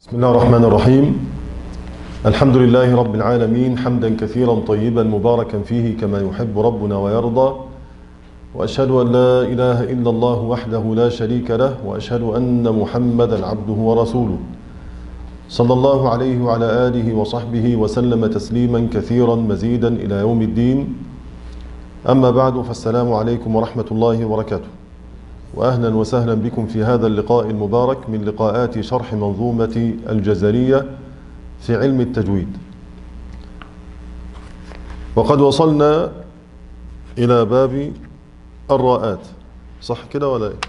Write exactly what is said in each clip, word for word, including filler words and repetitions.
بسم الله الرحمن الرحيم. الحمد لله رب العالمين، حمدا كثيرا طيبا مباركا فيه كما يحب ربنا ويرضى، وأشهد أن لا إله إلا الله وحده لا شريك له، وأشهد أن محمدا عبده ورسوله صلى الله عليه وعلى آله وصحبه وسلم تسليما كثيرا مزيدا إلى يوم الدين. أما بعد، فالسلام عليكم ورحمة الله وبركاته، وأهلا وسهلا بكم في هذا اللقاء المبارك من لقاءات شرح منظومة الجزرية في علم التجويد. وقد وصلنا إلى باب الراءات، صح كده ولا إيه؟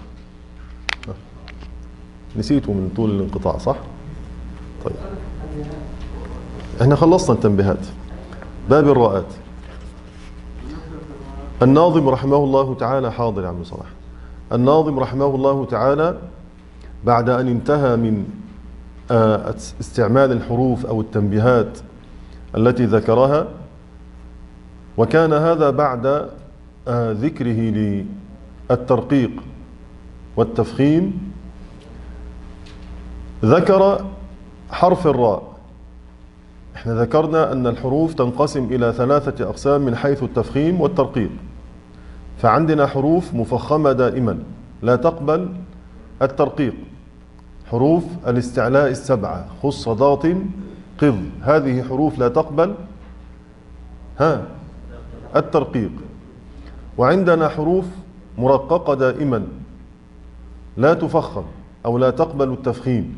نسيته من طول الانقطاع، صح؟ طيب، احنا خلصنا التنبيهات. باب الراءات. الناظم رحمه الله تعالى، حاضر يا عم صلاح. الناظم رحمه الله تعالى بعد أن انتهى من استعمال الحروف أو التنبيهات التي ذكرها، وكان هذا بعد ذكره للترقيق والتفخيم، ذكر حرف الراء. احنا ذكرنا أن الحروف تنقسم إلى ثلاثة أقسام من حيث التفخيم والترقيق. فعندنا حروف مفخمة دائما لا تقبل الترقيق، حروف الاستعلاء السبعة، خص ضاط قض، هذه حروف لا تقبل ها الترقيق. وعندنا حروف مرققة دائما لا تفخم أو لا تقبل التفخيم.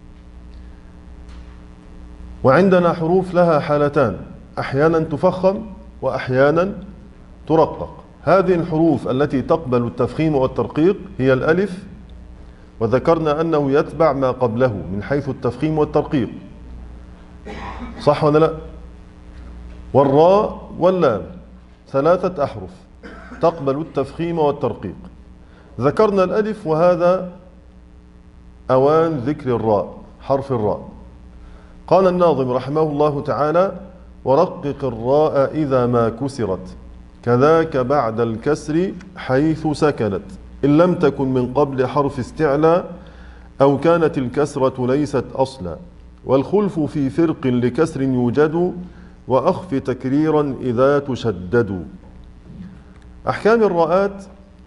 وعندنا حروف لها حالتان، أحيانا تفخم وأحيانا ترقق. هذه الحروف التي تقبل التفخيم والترقيق هي الألف، وذكرنا أنه يتبع ما قبله من حيث التفخيم والترقيق، صح ولا لا؟ والراء واللام، ثلاثة أحرف تقبل التفخيم والترقيق. ذكرنا الألف، وهذا أوان ذكر الراء، حرف الراء. قال الناظم رحمه الله تعالى: ورقق الراء إذا ما كسرت، كذاك بعد الكسر حيث سكنت، إن لم تكن من قبل حرف استعلاء أو كانت الكسرة ليست أصلا، والخلف في فرق لكسر يوجد، وأخف تكريرا إذا تشدد. أحكام الراءات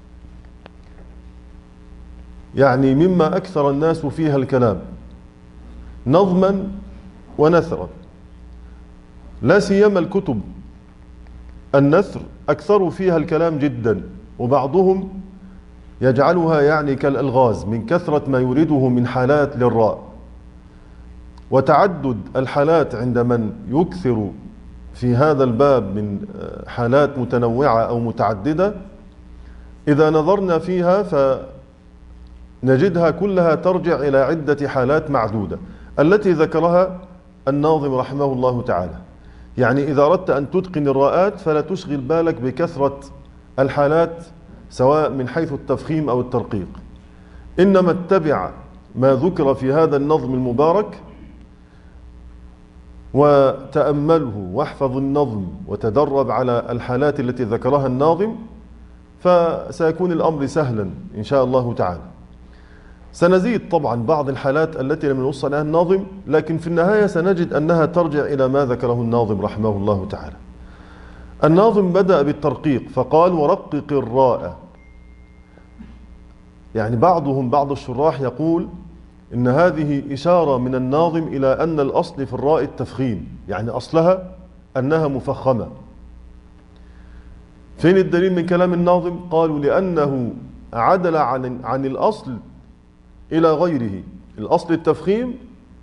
يعني مما أكثر الناس فيها الكلام نظما ونثرا، لا سيما الكتب النثر أكثر فيها الكلام جدا، وبعضهم يجعلها يعني كالألغاز من كثرة ما يريده من حالات للراء، وتعدد الحالات عند من يكثر في هذا الباب من حالات متنوعة أو متعددة. إذا نظرنا فيها فنجدها كلها ترجع إلى عدة حالات معدودة التي ذكرها الناظم رحمه الله تعالى. يعني إذا أردت أن تتقن الراءات فلا تشغل بالك بكثرة الحالات سواء من حيث التفخيم أو الترقيق، إنما اتبع ما ذكر في هذا النظم المبارك وتأمله واحفظ النظم وتدرب على الحالات التي ذكرها الناظم، فسيكون الأمر سهلا إن شاء الله تعالى. سنزيد طبعا بعض الحالات التي لم يوصل لها الناظم، لكن في النهاية سنجد أنها ترجع إلى ما ذكره الناظم رحمه الله تعالى. الناظم بدأ بالترقيق فقال: ورقق الراء. يعني بعضهم بعض الشراح يقول إن هذه إشارة من الناظم إلى أن الأصل في الراء التفخيم، يعني أصلها أنها مفخمة. فين الدليل من كلام الناظم؟ قالوا لأنه عدل عن, عن الأصل إلى غيره. الأصل التفخيم،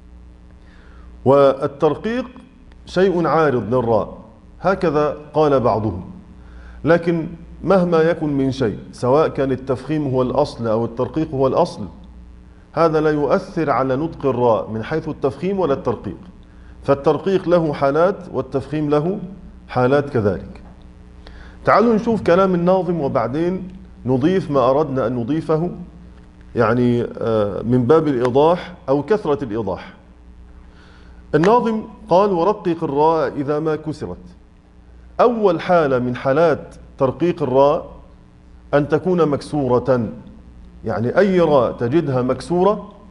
والترقيق شيء عارض للراء، هكذا قال بعضهم. لكن مهما يكن من شيء، سواء كان التفخيم هو الأصل أو الترقيق هو الأصل، هذا لا يؤثر على نطق الراء من حيث التفخيم ولا الترقيق. فالترقيق له حالات والتفخيم له حالات كذلك. تعالوا نشوف كلام الناظم وبعدين نضيف ما أردنا أن نضيفه، يعني من باب الإيضاح أو كثرة الإيضاح. الناظم قال: ورقق الراء إذا ما كسرت. أول حالة من حالات ترقيق الراء أن تكون مكسورة، يعني أي راء تجدها مكسورة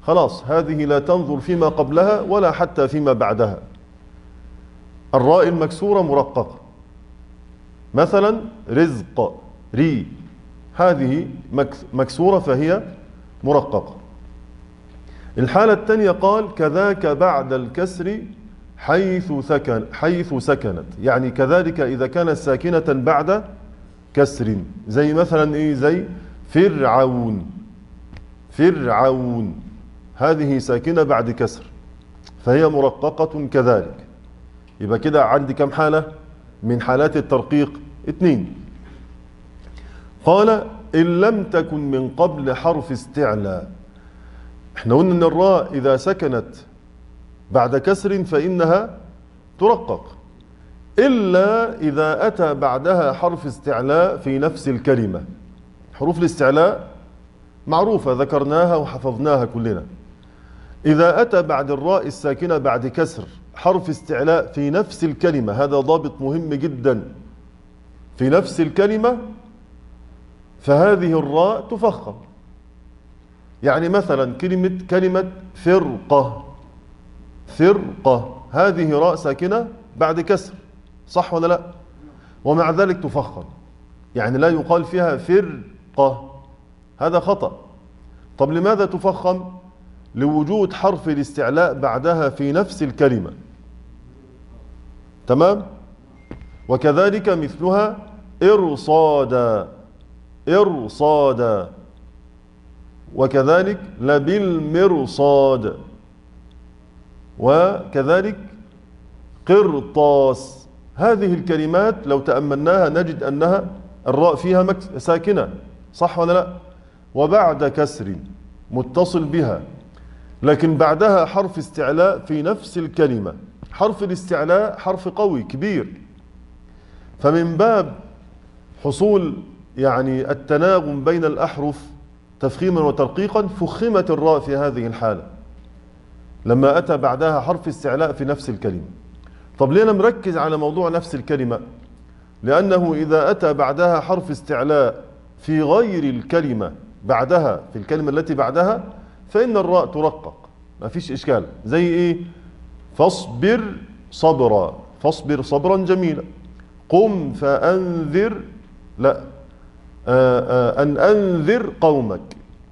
خلاص هذه لا تنظر فيما قبلها ولا حتى فيما بعدها. الراء المكسورة مرققة، مثلا رزق، ري، هذه مكسورة فهي مرققة. الحالة الثانية قال كذاك بعد الكسر حيث سكن حيث سكنت، يعني كذلك إذا كانت ساكنة بعد كسر، زي مثلا إيه؟ زي فرعون، فرعون هذه ساكنة بعد كسر فهي مرققة كذلك. يبقى كده عندي كم حالة من حالات الترقيق؟ اثنين. قال إن لم تكن من قبل حرف استعلاء. احنا قلنا ان الراء إذا سكنت بعد كسر فإنها ترقق، إلا إذا أتى بعدها حرف استعلاء في نفس الكلمة. حروف الاستعلاء معروفة ذكرناها وحفظناها كلنا. إذا أتى بعد الراء الساكنة بعد كسر حرف استعلاء في نفس الكلمة، هذا ضابط مهم جدا، في نفس الكلمة، فهذه الراء تفخم. يعني مثلا كلمة كلمة فرقة، فرقة هذه راء ساكنة بعد كسر، صح ولا لا؟ ومع ذلك تفخم، يعني لا يقال فيها فرقة، هذا خطأ. طب لماذا تفخم؟ لوجود حرف الاستعلاء بعدها في نفس الكلمة، تمام؟ وكذلك مثلها إرصادا، إرصادا، وكذلك لبالمرصاد، وكذلك قرطاس. هذه الكلمات لو تأملناها نجد أنها الراء فيها ساكنة، صح ولا لا؟ وبعد كسر متصل بها، لكن بعدها حرف استعلاء في نفس الكلمة. حرف الاستعلاء حرف قوي كبير، فمن باب حصول يعني التناغم بين الأحرف تفخيما وترقيقا فخمت الراء في هذه الحالة لما أتى بعدها حرف استعلاء في نفس الكلمة. طب ليه أنا مركز على موضوع نفس الكلمة؟ لأنه إذا أتى بعدها حرف استعلاء في غير الكلمة بعدها، في الكلمة التي بعدها، فإن الراء ترقق، ما فيش إشكال. زي إيه؟ فاصبر صبرا، فاصبر صبرا جميلا. قم فأنذر، لا، آآ آآ أن أنذر قومك،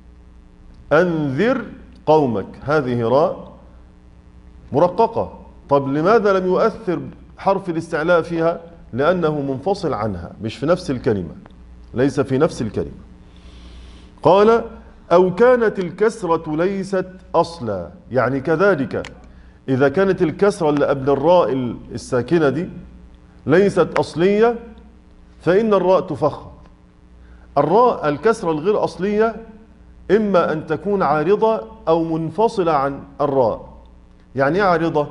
أنذر قومك، هذه راء مرققة. طب لماذا لم يؤثر حرف الاستعلاء فيها؟ لأنه منفصل عنها، مش في نفس الكلمة، ليس في نفس الكلمة. قال أو كانت الكسرة ليست أصلا، يعني كذلك إذا كانت الكسرة اللي قبل الراء الساكنة دي ليست أصلية فإن الراء تفخم. الراء الكسرة الغير أصلية إما أن تكون عارضة أو منفصلة عن الراء. يعني إيه عارضة؟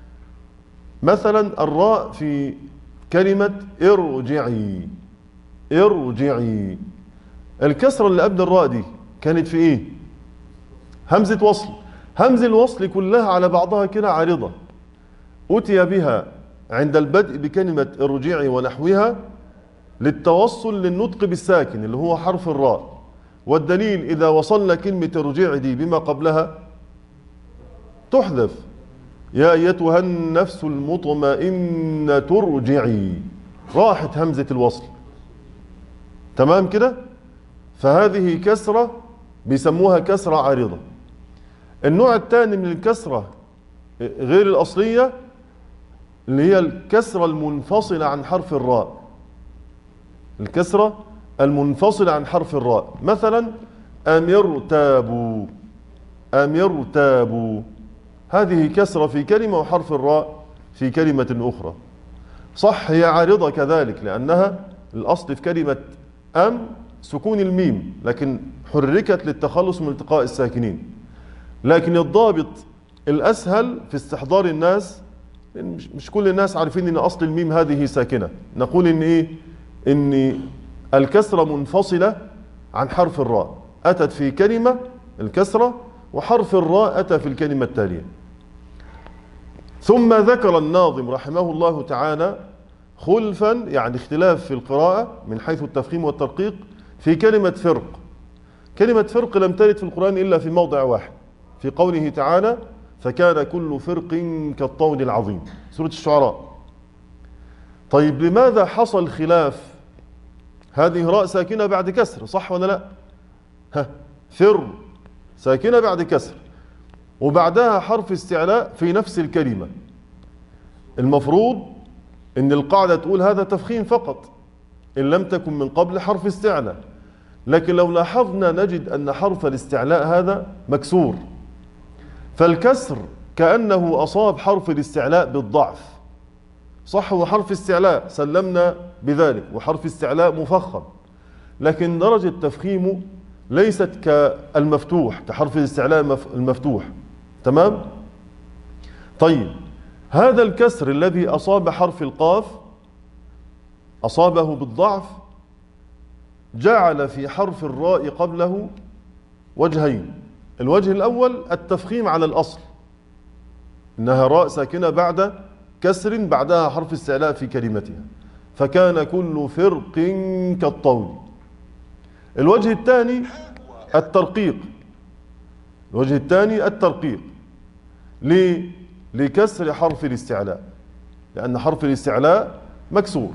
مثلا الراء في كلمة ارجعي، ارجعي، الكسرة اللي قبل الراء دي كانت في إيه؟ همزة وصل. همزة الوصل كلها على بعضها كده عارضة، أتي بها عند البدء بكلمة ارجعي ونحوها للتوصل للنطق بالساكن اللي هو حرف الراء. والدليل إذا وصلنا كلمة ارجعي دي بما قبلها تحذف، يا أيتها النفس المطمئنة ترجعي، راحت همزة الوصل، تمام كده؟ فهذه كسرة بيسموها كسرة عارضة. النوع الثاني من الكسرة غير الأصلية اللي هي الكسرة المنفصلة عن حرف الراء، الكسرة المنفصلة عن حرف الراء. مثلا أمر تابوا، أمر تابوا، هذه كسرة في كلمة وحرف الراء في كلمة أخرى. صح هي عارضة كذلك لأنها الأصل في كلمة أم سكون الميم، لكن حركت للتخلص من التقاء الساكنين. لكن الضابط الأسهل في استحضار الناس، مش كل الناس عارفين أن أصل الميم هذه ساكنة، نقول إن إيه؟ إن الكسرة منفصلة عن حرف الراء، أتت في كلمة الكسرة وحرف الراء أتى في الكلمة التالية. ثم ذكر الناظم رحمه الله تعالى خلفا، يعني اختلاف في القراءة من حيث التفخيم والترقيق في كلمة فرق. كلمة فرق لم ترد في القرآن إلا في موضع واحد، في قوله تعالى فكان كل فرق كالطود العظيم، سورة الشعراء. طيب لماذا حصل خلاف؟ هذه راء ساكنة بعد كسر، صح ولا لا؟ ها، فر ساكنة بعد كسر وبعدها حرف استعلاء في نفس الكلمة. المفروض ان القاعدة تقول هذا تفخيم فقط ان لم تكن من قبل حرف استعلاء، لكن لو لاحظنا نجد ان حرف الاستعلاء هذا مكسور، فالكسر كأنه أصاب حرف الاستعلاء بالضعف. صح، هو حرف استعلاء سلمنا بذلك وحرف استعلاء مفخم، لكن درجة تفخيمه ليست كالمفتوح، كحرف الاستعلاء المفتوح. تمام؟ طيب هذا الكسر الذي أصاب حرف القاف أصابه بالضعف جعل في حرف الراء قبله وجهين. الوجه الأول التفخيم على الأصل، إنها راء ساكنة بعد كسر بعدها حرف استعلاء في كلمتها، فكان كل فرق كالطول. الوجه الثاني الترقيق، الوجه الثاني الترقيق ليه؟ لكسر حرف الاستعلاء، لأن حرف الاستعلاء مكسور.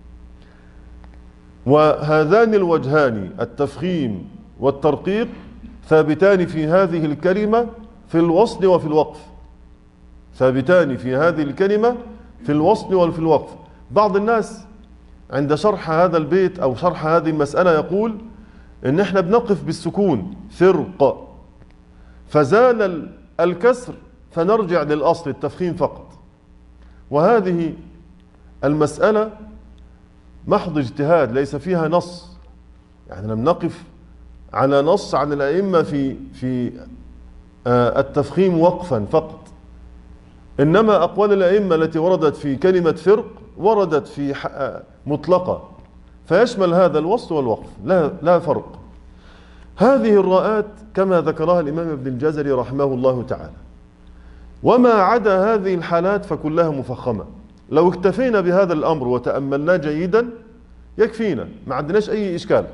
وهذان الوجهان التفخيم والترقيق ثابتان في هذه الكلمة في الوصل وفي الوقف، ثابتان في هذه الكلمة في الوصل وفي الوقف. بعض الناس عند شرح هذا البيت أو شرح هذه المسألة يقول إن إحنا بنقف بالسكون فرق، فزال الكسر فنرجع للأصل التفخيم فقط. وهذه المسألة محض اجتهاد ليس فيها نص، يعني لم نقف على نص عن الأئمة في في التفخيم وقفا فقط، إنما أقوال الأئمة التي وردت في كلمة فرق وردت في مطلقة، فيشمل هذا الوصل والوقف، لا لا فرق. هذه الراءات كما ذكرها الإمام ابن الجزري رحمه الله تعالى، وما عدا هذه الحالات فكلها مفخمة. لو اكتفينا بهذا الأمر وتأملناه جيدا يكفينا، ما عندناش أي إشكال.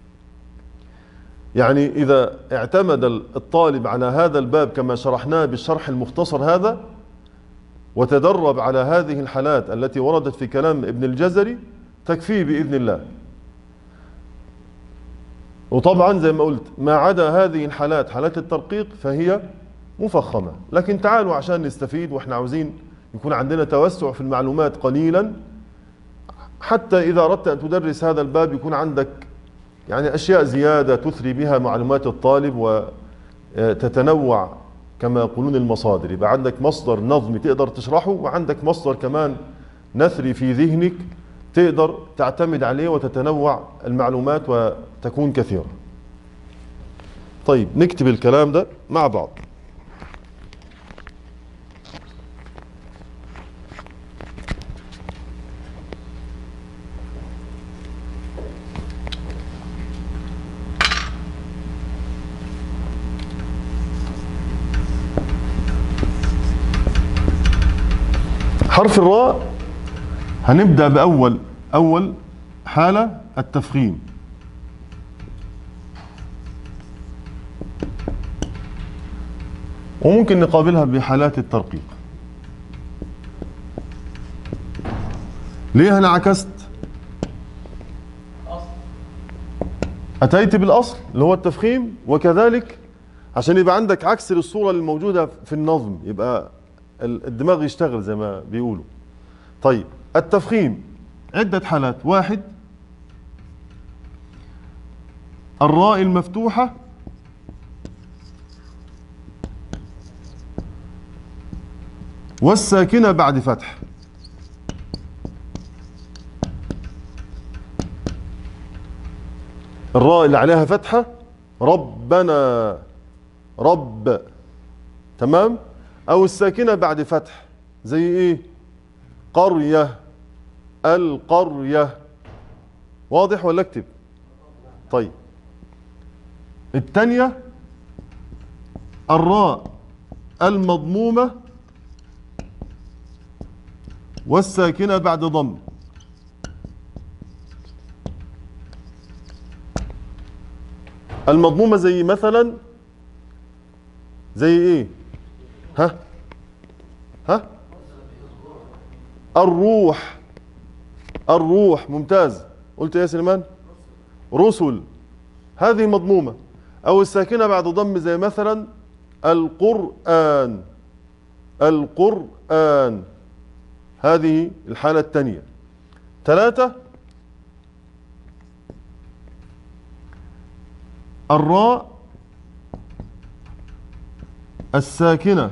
يعني إذا اعتمد الطالب على هذا الباب كما شرحناه بالشرح المختصر هذا وتدرب على هذه الحالات التي وردت في كلام ابن الجزري تكفيه بإذن الله. وطبعا زي ما قلت ما عدا هذه الحالات حالات الترقيق فهي مفخمة. لكن تعالوا عشان نستفيد وإحنا عاوزين يكون عندنا توسع في المعلومات قليلا، حتى إذا أردت أن تدرس هذا الباب يكون عندك يعني أشياء زيادة تثري بها معلومات الطالب وتتنوع كما يقولون المصادر، يبقى عندك مصدر نظمي تقدر تشرحه وعندك مصدر كمان نثري في ذهنك تقدر تعتمد عليه وتتنوع المعلومات وتكون كثيرة. طيب نكتب الكلام ده مع بعض. حرف الراء هنبدأ بأول أول حالة التفخيم. وممكن نقابلها بحالات الترقيق. ليه أنا عكست؟ أتيت بالأصل اللي هو التفخيم، وكذلك عشان يبقى عندك عكس للصورة الموجودة في النظم، يبقى الدماغ يشتغل زي ما بيقولوا. طيب التفخيم عدة حالات. واحد، الراء المفتوحة والساكنة بعد فتح. الراء اللي عليها فتحة ربنا رب، تمام؟ أو الساكنة بعد فتح زي إيه؟ قرية القرية. واضح ولا اكتب؟ طيب الثانية الراء المضمومة والساكنة بعد ضم. المضمومة زي مثلا زي ايه؟ ها ها الروح. الروح، ممتاز. قلت ايه يا سليمان؟ رسل، هذه مضمومة. او الساكنة بعد ضم زي مثلا القرآن. القرآن، هذه الحالة الثانية. ثلاثة، الراء الساكنة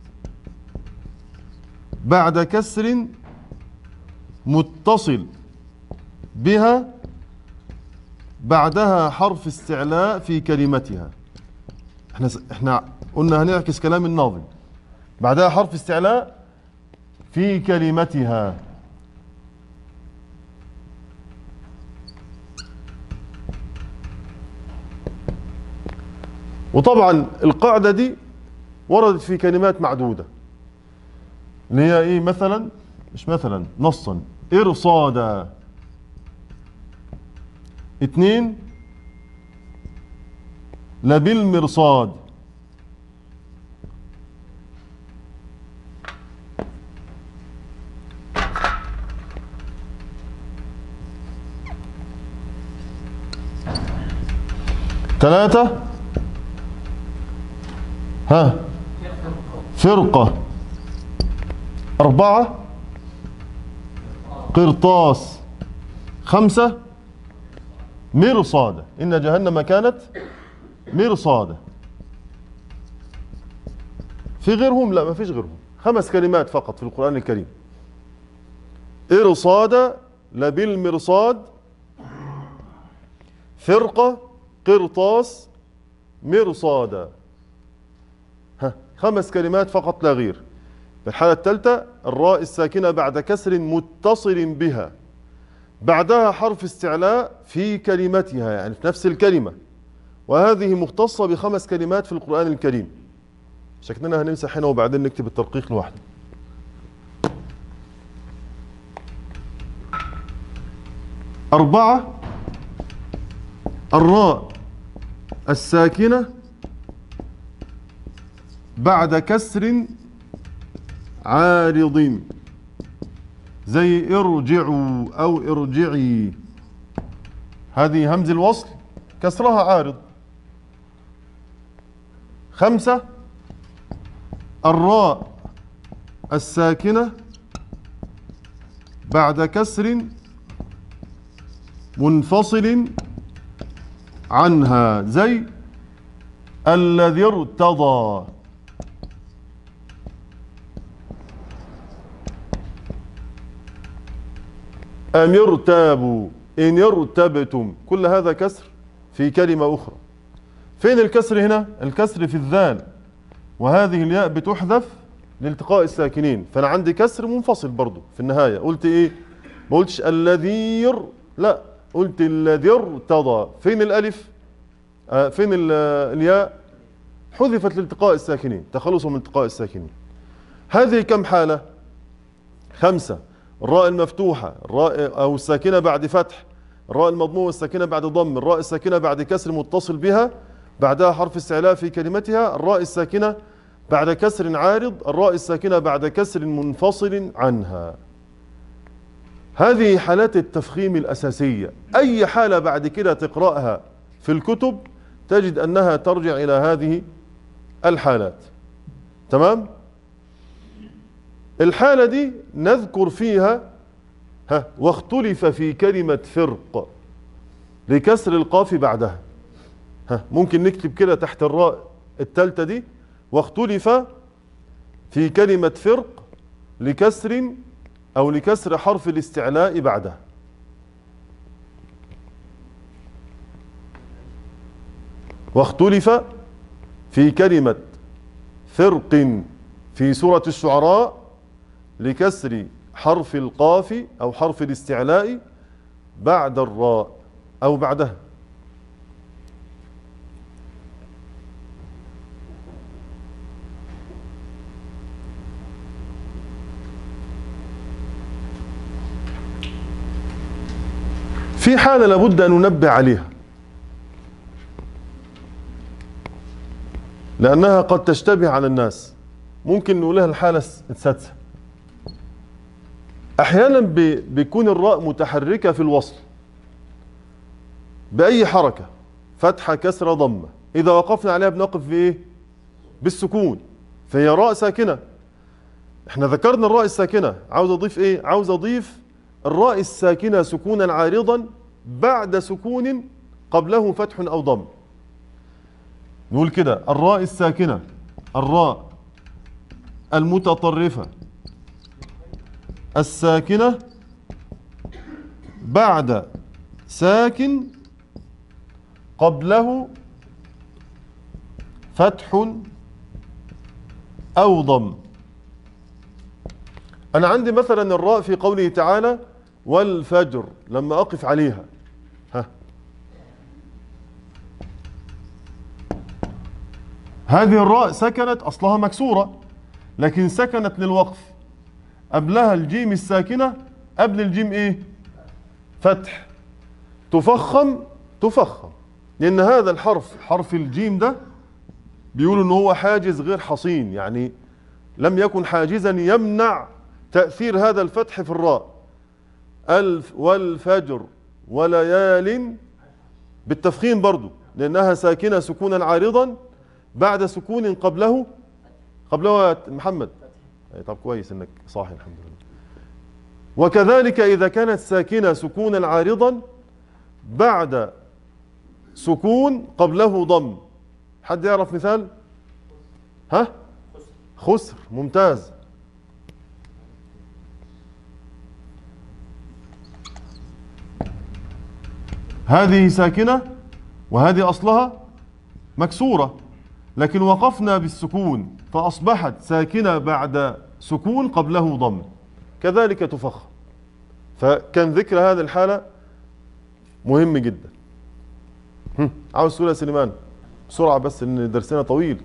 بعد كسر متصل بها بعدها حرف استعلاء في كلمتها. احنا احنا قلنا هنعكس كلام الناظم. بعدها حرف استعلاء في كلمتها. وطبعا القاعدة دي وردت في كلمات معدودة، اللي هي ايه؟ مثلا، مش مثلا، نصا، إرصادا. اتنين، لبالمرصاد. ثلاثة، ها فرقة. أربعة، قرطاس. خمسة، مرصادة. إن جهنم كانت مرصادة. في غيرهم؟ لا، ما فيش غيرهم. خمس كلمات فقط في القرآن الكريم: إرصادة، لبالمرصاد، فرقة، قرطاس، مرصادة. ها، خمس كلمات فقط لا غير. في الحالة الثالثة الراء الساكنة بعد كسر متصل بها بعدها حرف استعلاء في كلمتها، يعني في نفس الكلمة، وهذه مختصة بخمس كلمات في القرآن الكريم. شكلنا هنمسح هنا وبعدين نكتب الترقيق لوحده. أربعة، الراء الساكنة بعد كسر عارض زي ارجعوا أو ارجعي، هذه همز الوصل كسرها عارض. خمسة، الراء الساكنة بعد كسر منفصل عنها زي الذي ارتضى. أم يرتابوا، إن يرتبتم، كل هذا كسر في كلمة أخرى. فين الكسر هنا؟ الكسر في الذال، وهذه الياء بتحذف لالتقاء الساكنين، فأنا عندي كسر منفصل برضو في النهاية. قلت إيه؟ ما قلتش الذي، لا، قلت الذي ارتضى. فين الألف؟ آه فين الياء؟ حذفت لالتقاء الساكنين، تخلصوا من التقاء الساكنين. هذه كم حالة؟ خمسة: الراء المفتوحة، الراء أو الساكنة بعد فتح، الراء المضمومة الساكنة بعد ضم، الراء الساكنة بعد كسر متصل بها بعدها حرف استعلاء في كلمتها، الراء الساكنة بعد كسر عارض، الراء الساكنة بعد كسر منفصل عنها. هذه حالات التفخيم الأساسية. أي حالة بعد كده تقرأها في الكتب تجد أنها ترجع إلى هذه الحالات. تمام؟ الحالة دي نذكر فيها ها واختلف في كلمة فرق لكسر القاف بعدها. ها ممكن نكتب كده تحت الراء الثالثة دي: واختلف في كلمة فرق لكسر أو لكسر حرف الاستعلاء بعدها. واختلف في كلمة فرق في سورة الشعراء لكسر حرف القاف أو حرف الاستعلاء بعد الراء أو بعدها. في حالة لابد أن ننبه عليها: لأنها قد تشتبه على الناس. ممكن نقولها الحالة السادسة. أحيانا بيكون الراء متحركة في الوصل بأي حركة، فتحة كسرة ضمة، إذا وقفنا عليها بنقف بإيه؟ بالسكون، فهي راء ساكنة. احنا ذكرنا الراء الساكنة، عاوز أضيف إيه؟ عاوز أضيف الراء الساكنة سكونا عارضا بعد سكون قبله فتح أو ضم. نقول كده: الراء الساكنة، الراء المتطرفة الساكنة بعد ساكن قبله فتح أو ضم. أنا عندي مثلا الراء في قوله تعالى والفجر، لما أقف عليها ها هذه الراء سكنت، أصلها مكسورة لكن سكنت للوقف، قبلها الجيم الساكنة، قبل الجيم إيه؟ فتح. تفخم تفخم لأن هذا الحرف، حرف الجيم ده، بيقولوا إن هو حاجز غير حصين، يعني لم يكن حاجزا يمنع تأثير هذا الفتح في الراء. الف والفجر وليال بالتفخيم برضو، لأنها ساكنة سكونا عارضا بعد سكون قبله قبله محمد. طب كويس انك صاحي، الحمد لله. وكذلك إذا كانت ساكنة سكونا عارضا بعد سكون قبله ضم. حد يعرف مثال؟ ها؟ خسر. ممتاز. هذه ساكنة وهذه أصلها مكسورة، لكن وقفنا بالسكون فأصبحت ساكنة بعد سكون قبله ضم، كذلك تفخم. فكان ذكر هذه الحالة مهم جدا. عاوز سؤال يا سليمان بسرعة بس إن درسنا طويل.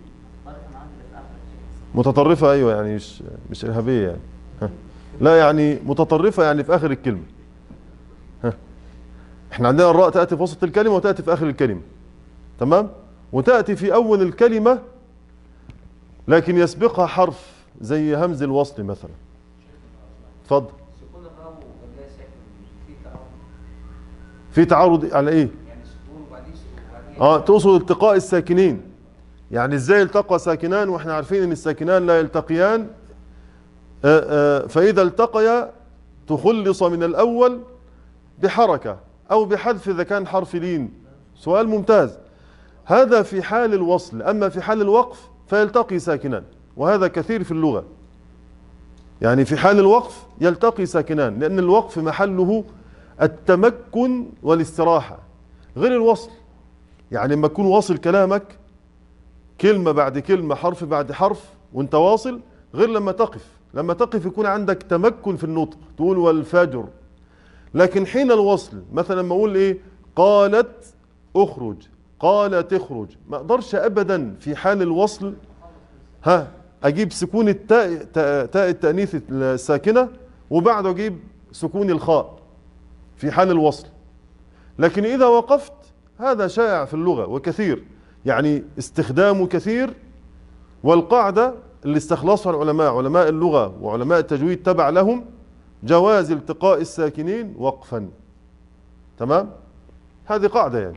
متطرفة، أيوة، يعني مش مش إرهابية يعني. ها. لا يعني متطرفة يعني في آخر الكلمة. ها. احنا عندنا الراء تأتي في وسط الكلمة وتأتي في آخر الكلمة، تمام؟ وتأتي في أول الكلمة لكن يسبقها حرف زي همز الوصل مثلا. اتفضل. سكون الراء والياء في تعارض. في تعارض على ايه؟ يعني سكون وبعدين سكون. اه تقصد التقاء الساكنين، يعني ازاي التقى ساكنان واحنا عارفين ان الساكنان لا يلتقيان. آآ آآ فإذا التقيا تخلص من الأول بحركة أو بحذف إذا كان حرف لين. سؤال ممتاز. هذا في حال الوصل، أما في حال الوقف فيلتقي ساكنان، وهذا كثير في اللغة. يعني في حال الوقف يلتقي ساكنان، لأن الوقف محله التمكن والاستراحة غير الوصل. يعني لما تكون واصل كلامك كلمة بعد كلمة، حرف بعد حرف وانت واصل، غير لما تقف. لما تقف يكون عندك تمكن في النطق، تقول والفجر. لكن حين الوصل مثلا لما اقول ايه؟ قالت اخرج، قالت اخرج، ما اقدرش ابدا في حال الوصل ها اجيب سكون التاء، تاء التانيث الساكنه، وبعده اجيب سكون الخاء في حال الوصل. لكن اذا وقفت هذا شائع في اللغه وكثير، يعني استخدامه كثير. والقاعده اللي استخلصها العلماء، علماء اللغه وعلماء التجويد تبع لهم، جواز التقاء الساكنين وقفا. تمام؟ هذه قاعده يعني.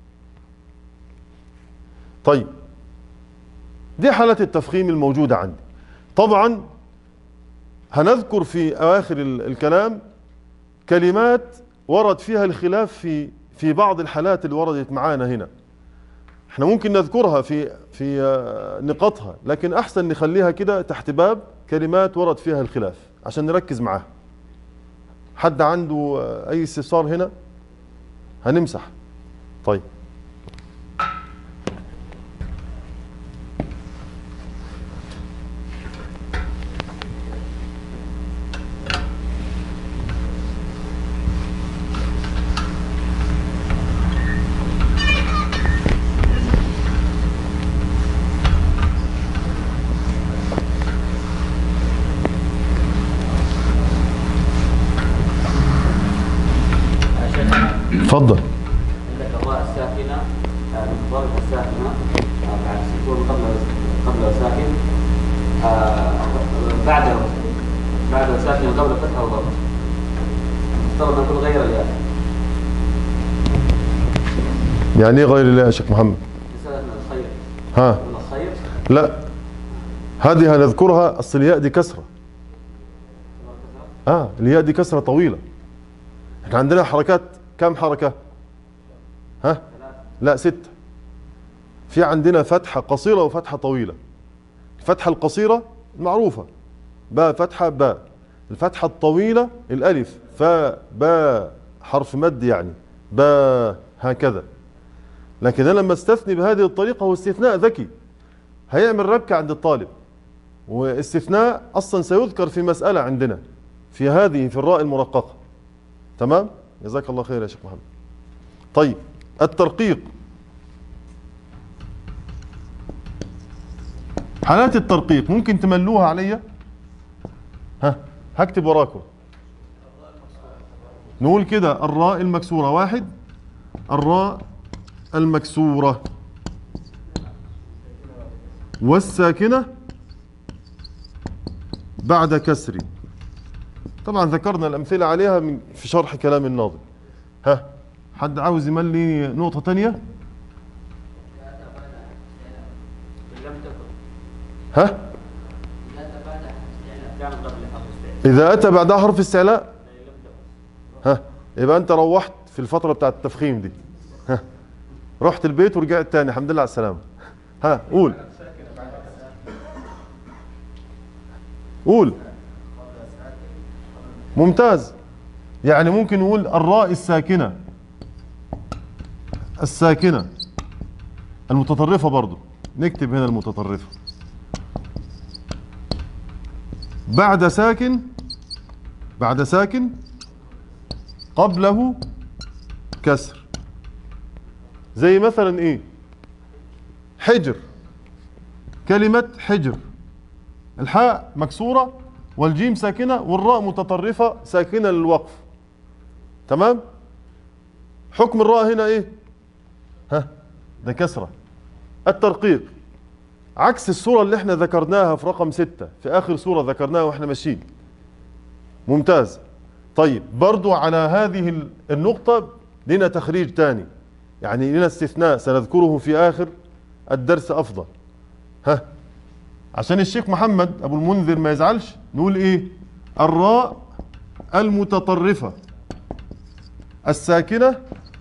طيب، دي حالة التفخيم الموجودة عندي. طبعا هنذكر في أواخر الكلام كلمات ورد فيها الخلاف في في بعض الحالات اللي وردت معانا هنا. احنا ممكن نذكرها في في نقاطها، لكن أحسن نخليها كده تحت باب كلمات ورد فيها الخلاف عشان نركز معاها. حد عنده أي استفسار هنا؟ هنمسح. طيب، اتفضل. عندك الراء الساكنة، المتطرفة الساكنة بعد سكون قبل بعده بعده ساكن قبل فتحه وضم. مفترض نقول غير الياء. يعني ايه غير الله يا شيخ محمد؟ رسالة من الخير. ها من الخير. لا، هذه هنذكرها. اصل الياء دي كسره. اه الياء دي كسره طويله. احنا عندنا حركات كم حركه؟ ها لا ستة. في عندنا فتحه قصيره وفتحه طويله. الفتحه القصيره معروفه باء فتحه باء. الفتحه الطويله الالف فاء باء حرف مد يعني باء هكذا. لكن انا لما استثني بهذه الطريقه هو استثناء ذكي هيعمل ربكه عند الطالب. واستثناء اصلا سيذكر في مساله عندنا في هذه في الراء المرققه. تمام؟ جزاك الله خير يا شيخ محمد. طيب الترقيق. حالات الترقيق ممكن تملوها عليا؟ ها هكتب وراكم. نقول كده الراء المكسورة واحد، الراء المكسورة والساكنة بعد كسر. طبعا ذكرنا الأمثلة عليها من في شرح كلام الناظم. ها حد عاوز يملي نقطة تانية؟ ها إذا أتى بعدها حرف استعلاء ها يبقى أنت روحت في الفترة بتاعت التفخيم دي. ها رحت البيت ورجعت تاني الحمد لله على السلامة. ها قول قول. ممتاز. يعني ممكن نقول الراء الساكنة الساكنة المتطرفة برضو. نكتب هنا المتطرفة بعد ساكن بعد ساكن قبله كسر. زي مثلا ايه؟ حجر. كلمة حجر الحاء مكسورة والجيم ساكنة والراء متطرفة ساكنة للوقف. تمام؟ حكم الراء هنا ايه؟ ها ده كسرة. الترقيق عكس الصورة اللي احنا ذكرناها في رقم ستة في آخر صورة ذكرناها واحنا ماشيين. ممتاز. طيب برضو على هذه النقطة لنا تخريج تاني، يعني لنا استثناء سنذكره في آخر الدرس أفضل. ها عشان الشيخ محمد أبو المنذر ما يزعلش نقول إيه؟ الراء المتطرفة الساكنة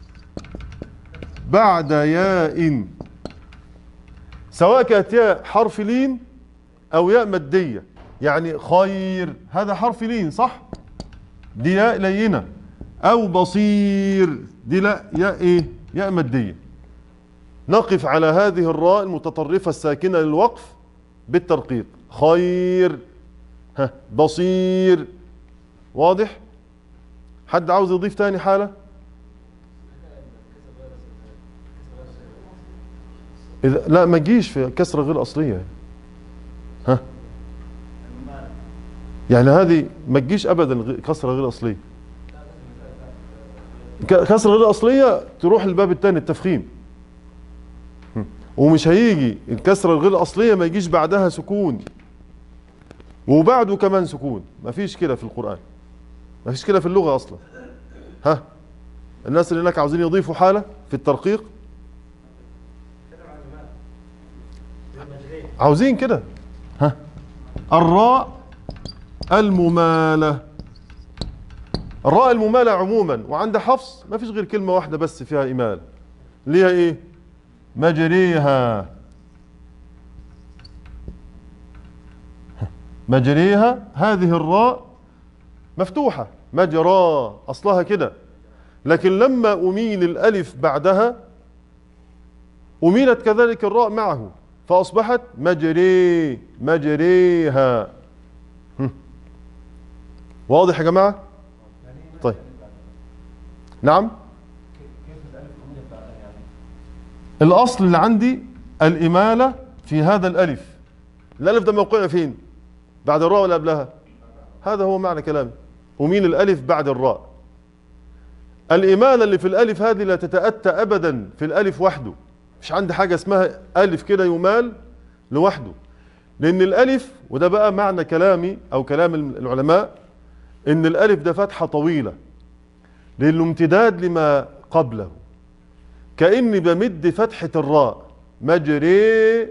بعد ياء، سواء كانت ياء حرف لين أو ياء مادية. يعني خير هذا حرف لين صح؟ دي ياء لينة. أو بصير دي لا ياء إيه؟ ياء مادية. نقف على هذه الراء المتطرفة الساكنة للوقف بالترقيق. خير ها بصير. واضح؟ حد عاوز يضيف تاني حالة؟ إذا لا ما تجيش في كسرة غير أصلية. ها يعني هذه ما تجيش أبدا كسرة غير أصلية. كسرة غير أصلية تروح الباب الثاني التفخيم. ومش هيجي الكسرة الغير أصلية ما يجيش بعدها سكون وبعده كمان سكون. ما فيش كده في القرآن، ما فيش كده في اللغة أصلا. ها الناس اللي هناك عاوزين يضيفوا حالة في الترقيق عاوزين كده. ها الراء الممالة. الراء الممالة عموما وعند حفص ما فيش غير كلمة واحدة بس فيها إمالة اللي هي إيه؟ مجريها. مجريها هذه الراء مفتوحة مجرى أصلها كده، لكن لما أميل الألف بعدها أميلت كذلك الراء معه فأصبحت مجري مجريها. واضح يا جماعة؟ طيب نعم. الأصل اللي عندي الإمالة في هذا الألف. الألف ده موقعه فين؟ بعد الراء ولا قبلها؟ هذا هو معنى كلامي. أميل الألف بعد الراء. الإمالة اللي في الألف هذه لا تتأتى أبدا في الألف وحده. مش عندي حاجة اسمها ألف كده يمال لوحده. لأن الألف، وده بقى معنى كلامي أو كلام العلماء، إن الألف ده فتحة طويلة لأنه امتداد لما قبله، كأني بمد فتحة الراء مجريها،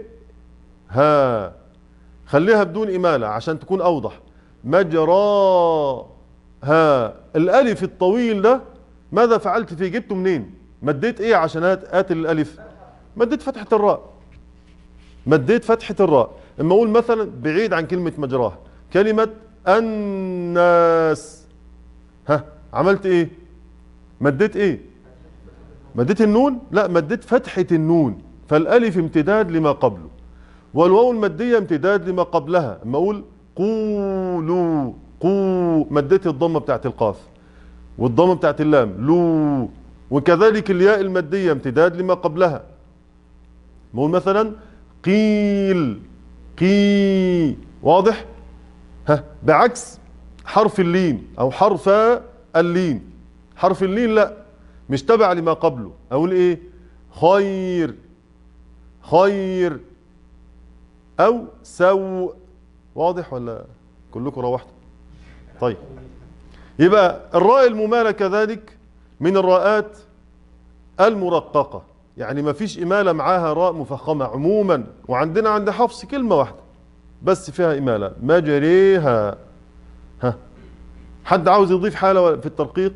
خليها بدون إمالة عشان تكون أوضح، مجراها. الألف الطويل ده ماذا فعلت فيه؟ جبته منين؟ مديت إيه عشان آتي الألف؟ مديت فتحة الراء، مديت فتحة الراء. اما اقول مثلا بعيد عن كلمة مجراها، كلمة الناس، ها عملت ايه؟ مديت ايه؟ مديت النون؟ لا، مديت فتحة النون. فالالف امتداد لما قبله، والواو المادية امتداد لما قبلها. اما اقول قولوا، قو، مديت الضمة بتاعت القاف والضمة بتاعت اللام، لو. وكذلك الياء المادية امتداد لما قبلها. اقول مثلا قيل، قي، واضح؟ ها، بعكس حرف اللين او حرف اللين. حرف اللين لا، مش تبع لما قبله. اقول ايه؟ خير، خير، او سوء. واضح ولا كلكم روحتوا؟ طيب، يبقى الراء الممالة كذلك من الراءات المرققة، يعني ما فيش إمالة معاها راء مفخمة عموما. وعندنا عند حفص كلمة واحدة بس فيها إمالة، مجريها. ها، حد عاوز يضيف حالة في الترقيق؟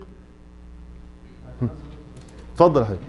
اتفضل يا حبيبي.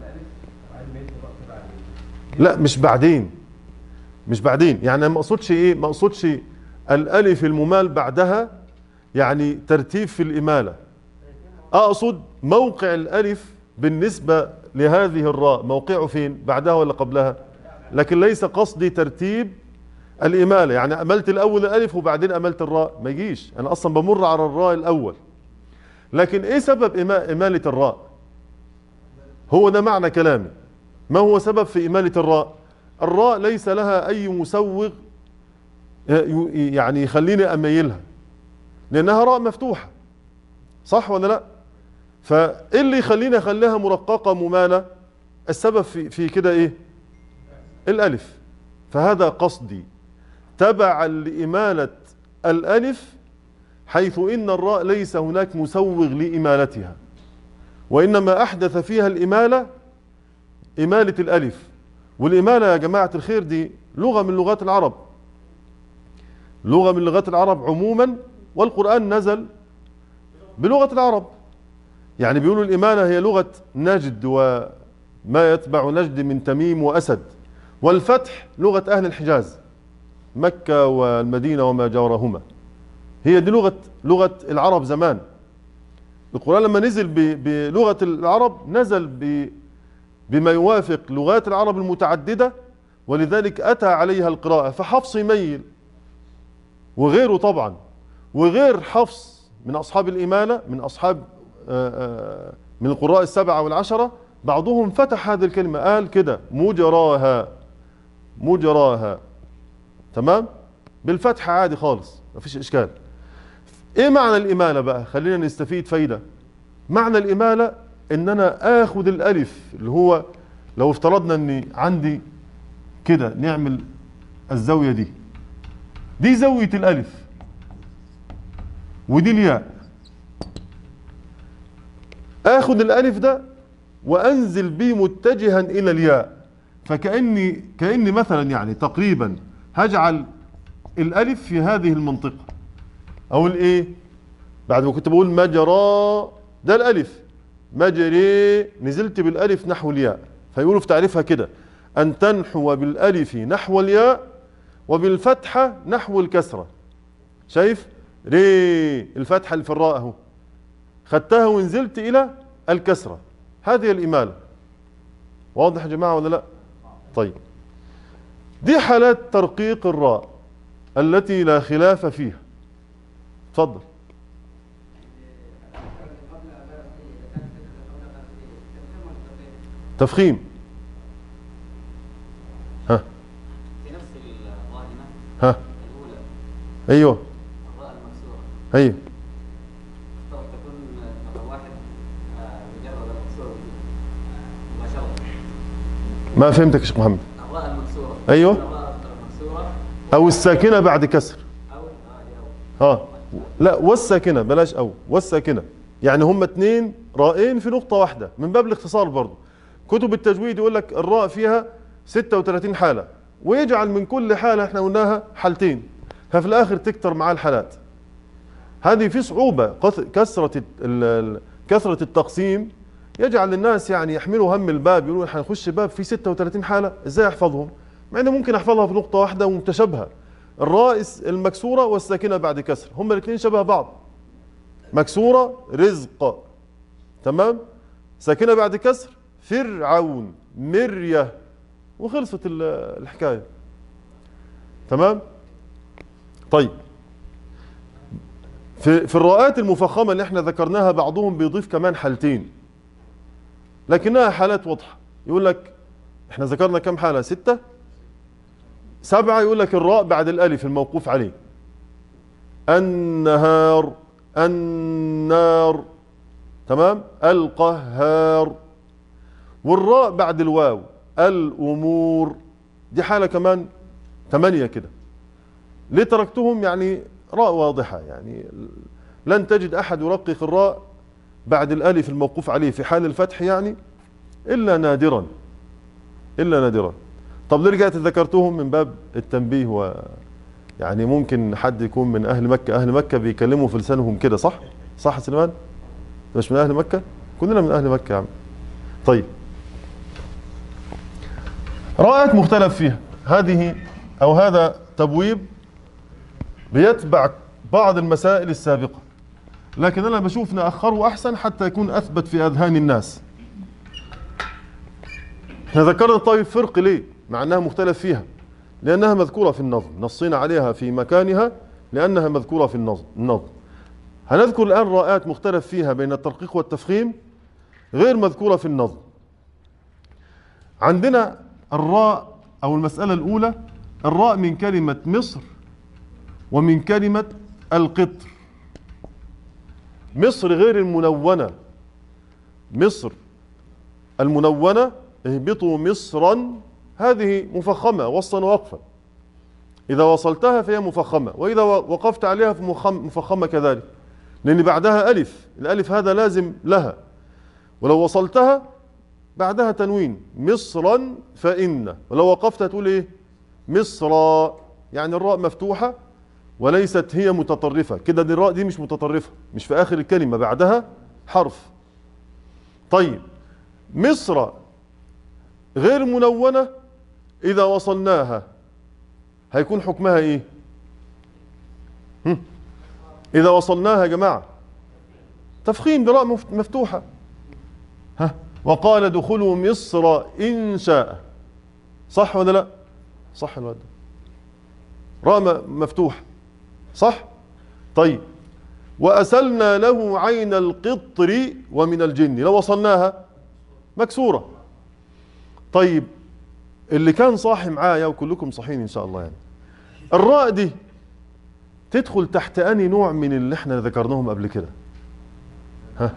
لا، مش بعدين، مش بعدين. يعني ما اقصدش ايه، ما اقصدش الالف الممال بعدها يعني ترتيب في الإمالة. اقصد موقع الالف بالنسبة لهذه الراء، موقعه فين؟ بعدها ولا قبلها؟ لكن ليس قصدي ترتيب الإمالة، يعني أملت الأول الألف وبعدين أملت الراء، ما يجيش. أنا أصلا بمر على الراء الأول. لكن إيه سبب إمالة الراء؟ هو ده معنى كلامي. ما هو سبب في إمالة الراء؟ الراء ليس لها أي مسوغ يعني يخليني أميلها، لأنها راء مفتوحة، صح ولا لا؟ فإيه اللي يخليني أخليها مرققة ممالة؟ السبب في, في كده إيه؟ الألف. فهذا قصدي تبعا لإمالة الألف، حيث إن الراء ليس هناك مسوغ لإمالتها، وإنما أحدث فيها الإمالة إمالة الألف. والإمالة يا جماعة الخير دي لغة من لغات العرب، لغة من لغات العرب عموما، والقرآن نزل بلغة العرب. يعني بيقولوا الإمالة هي لغة نجد وما يتبع نجد من تميم وأسد، والفتح لغة أهل الحجاز، مكة والمدينة وما جاورهما. هي دي لغة لغة العرب زمان. القرآن لما نزل بلغة العرب نزل بما يوافق لغات العرب المتعددة، ولذلك أتى عليها القراءة. فحفص يميل وغيره طبعا، وغير حفص من أصحاب الإمالة، من أصحاب من القراء السبعة والعشرة، بعضهم فتح هذه الكلمة، قال كده مجراها، مجراها، تمام، بالفتح عادي خالص، ما فيش إشكال. إيه معنى الإمالة بقى؟ خلينا نستفيد فايدة. معنى الإمالة إن أنا آخذ الألف، اللي هو لو افترضنا إني عندي كده، نعمل الزاوية دي، دي زاوية الألف ودي الياء. آخذ الألف ده وأنزل به متجها إلى الياء، فكأني كأني مثلا يعني تقريبا هجعل الألف في هذه المنطقة. أقول إيه؟ بعد ما كنت بقول مجرى، ده الألف، مجري، نزلت بالألف نحو الياء. فيقولوا في تعريفها كده: أن تنحو بالألف نحو الياء وبالفتحة نحو الكسرة. شايف؟ ري، الفتحة اللي في الراء اهو، خدتها ونزلت إلى الكسرة، هذه الإمالة. واضح يا جماعة ولا لا؟ طيب، دي حالات ترقيق الراء التي لا خلاف فيها. تفضل. تفخيم. ها في نفس الراء هنا ها الأولى، ايوه الراء المكسورة، ايوه تفترض تكون رقم واحد مجرد المكسورة مباشرة. ما فهمتك يا شيخ محمد. الراء المكسورة، ايوه الراء المكسورة أو الساكنة بعد كسر. ها لا والساكنة بلاش أو والساكنة، يعني هم اتنين راءين في نقطة واحدة من باب الاختصار. برضو كتب التجويد يقول لك الراء فيها ستة وثلاثين حالة، ويجعل من كل حالة احنا قلناها حالتين، ففي الآخر تكتر معاه الحالات. هذه في صعوبة، كثرة كثرة التقسيم يجعل الناس يعني يحملوا هم الباب، يقولوا احنا هنخش باب في ستة وثلاثين حالة ازاي احفظهم؟ مع انه ممكن احفظها في نقطة واحدة ومتشابهة. الراء المكسورة والساكنة بعد كسر هم الاثنين شبه بعض. مكسورة رزق، تمام، ساكنة بعد كسر فرعون مرية، وخلصت الحكاية. تمام. طيب في في الراءات المفخمة اللي احنا ذكرناها بعضهم بيضيف كمان حالتين لكنها حالات واضحة. يقول لك احنا ذكرنا كم حالة؟ ستة سبعة. يقول لك الراء بعد الألف الموقوف عليه، النهار النار، تمام، القهار. والراء بعد الواو الأمور، دي حالة كمان ثمانية كده. ليه تركتهم؟ يعني راء واضحة، يعني لن تجد أحد يرقق الراء بعد الألف الموقوف عليه في حال الفتح يعني إلا نادرا، إلا نادرا. طب ليه رجعت ذكرتهم؟ من باب التنبيه، و يعني ممكن حد يكون من أهل مكة، أهل مكة بيكلموا في لسانهم كده، صح؟ صح يا سليمان؟ مش من أهل مكة؟ كلنا من أهل مكة يا عم. طيب راءات مختلف فيها، هذه أو هذا تبويب بيتبع بعض المسائل السابقة، لكن أنا بشوف نأخره أحسن حتى يكون أثبت في أذهان الناس. احنا ذكرنا طيب فرق ليه؟ مع أنها مختلف فيها، لأنها مذكورة في النظم، نصينا عليها في مكانها لأنها مذكورة في النظم النظم. هنذكر الآن راءات مختلف فيها بين الترقيق والتفخيم غير مذكورة في النظم. عندنا الراء أو المسألة الأولى، الراء من كلمة مصر ومن كلمة القطر. مصر غير المنونة، مصر المنونة اهبطوا مصرا، هذه مفخمة وصلا ووقفا، إذا وصلتها فهي مفخمة، وإذا وقفت عليها فمفخمة كذلك، لأن بعدها ألف، الألف هذا لازم لها، ولو وصلتها بعدها تنوين مصرا فإن، ولو وقفت تقول إيه؟ مصرا، يعني الراء مفتوحة وليست هي متطرفة كده، دي الراء دي مش متطرفة، مش في آخر الكلمة بعدها حرف. طيب مصر غير منونة إذا وصلناها هيكون حكمها إيه؟ هم؟ إذا وصلناها يا جماعة تفخيم براء مفتوحة. ها، وقال ادخلوا مصر إن شاء، صح ولا لا؟ صح الواد، راء مفتوحة، صح؟ طيب وأسلنا له عين القطر ومن الجن، لو وصلناها مكسورة. طيب اللي كان صاحي معايا وكلكم صحيين إن شاء الله، يعني الراء دي تدخل تحت أني نوع من اللي احنا ذكرناهم قبل كده؟ ها،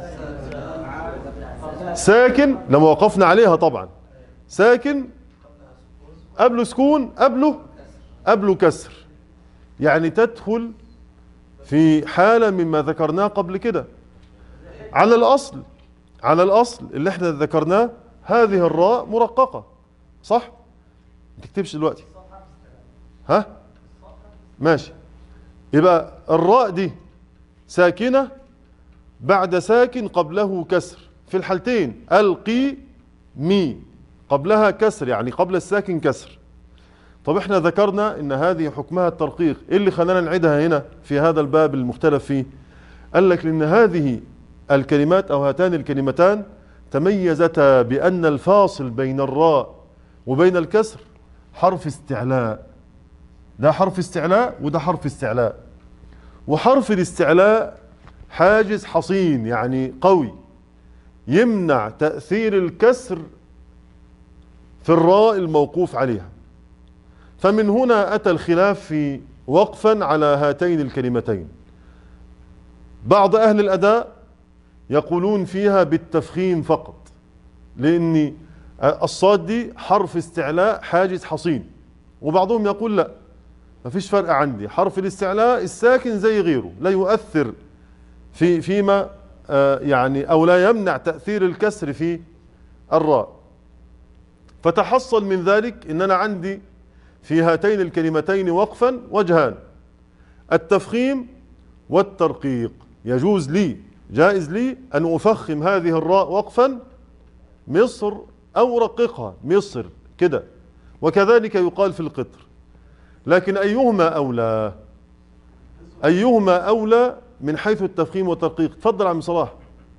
ساكن لما وقفنا عليها طبعا، ساكن قبله سكون، قبله قبله كسر، يعني تدخل في حالة مما ذكرناه قبل كده. على الأصل، على الأصل اللي احنا ذكرناه هذه الراء مرققة، صح؟ ما تكتبش دلوقتي، ها؟ ماشي. يبقى الراء دي ساكنة بعد ساكن قبله كسر في الحالتين، ألقي مي قبلها كسر، يعني قبل الساكن كسر. طب احنا ذكرنا ان هذه حكمها الترقيق، ايه اللي خلانا نعيدها هنا في هذا الباب المختلف فيه؟ قال لك لان هذه الكلمات او هاتان الكلمتان تميزتا بان الفاصل بين الراء وبين الكسر حرف استعلاء، ده حرف استعلاء وده حرف استعلاء، وحرف الاستعلاء حاجز حصين يعني قوي يمنع تأثير الكسر في الراء الموقوف عليها. فمن هنا أتى الخلاف في وقفا على هاتين الكلمتين. بعض أهل الأداء يقولون فيها بالتفخيم فقط، لأن الصاد دي حرف استعلاء حاجز حصين، وبعضهم يقول لا، ما فيش فرق عندي، حرف الاستعلاء الساكن زي غيره لا يؤثر في فيما آه يعني أو لا يمنع تأثير الكسر في الراء. فتحصل من ذلك إن أنا عندي في هاتين الكلمتين وقفا وجهان: التفخيم والترقيق. يجوز لي جائز لي أن أفخم هذه الراء وقفا مصر أو رققها مصر كده، وكذلك يقال في القطر. لكن أيهما أولى؟ أيهما أولى من حيث التفخيم والترقيق؟ تفضل عم صلاح.